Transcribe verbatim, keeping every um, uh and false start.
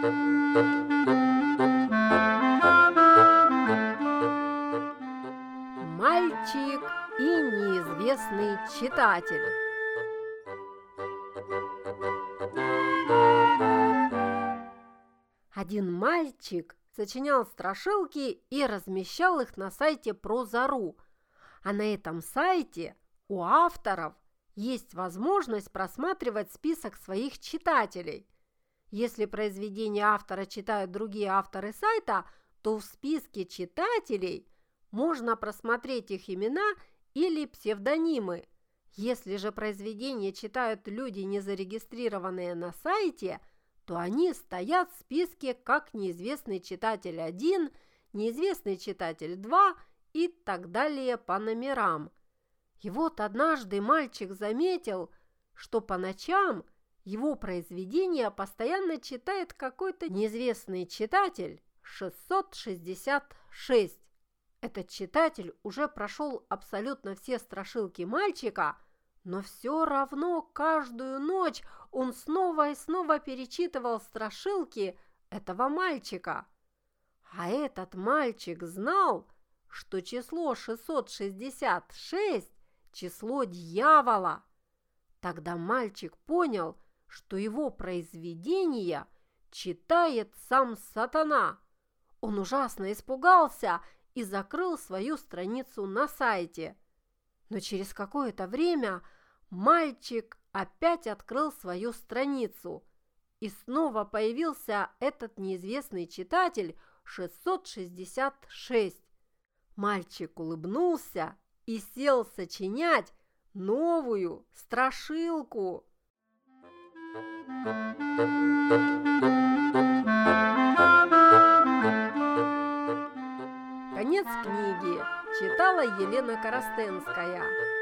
Мальчик и неизвестный читатель. Один мальчик сочинял страшилки и размещал их на сайте Проза.ру. А на этом сайте у авторов есть возможность просматривать список своих читателей. Если произведение автора читают другие авторы сайта, то в списке читателей можно просмотреть их имена или псевдонимы. Если же произведение читают люди, не зарегистрированные на сайте, то они стоят в списке как неизвестный читатель один, неизвестный читатель два и так далее по номерам. И вот однажды мальчик заметил, что по ночам его произведение постоянно читает какой-то неизвестный читатель шестьсот шестьдесят шесть. Этот читатель уже прошел абсолютно все страшилки мальчика, но все равно каждую ночь он снова и снова перечитывал страшилки этого мальчика. А этот мальчик знал, что число шестьсот шестьдесят шесть – число дьявола. Тогда мальчик понял, что его произведение читает сам сатана. Он ужасно испугался и закрыл свою страницу на сайте. Но через какое-то время мальчик опять открыл свою страницу, и снова появился этот неизвестный читатель шестьсот шестьдесят шесть. Мальчик улыбнулся и сел сочинять новую страшилку. Конец книги. Читала Елена Коростенская.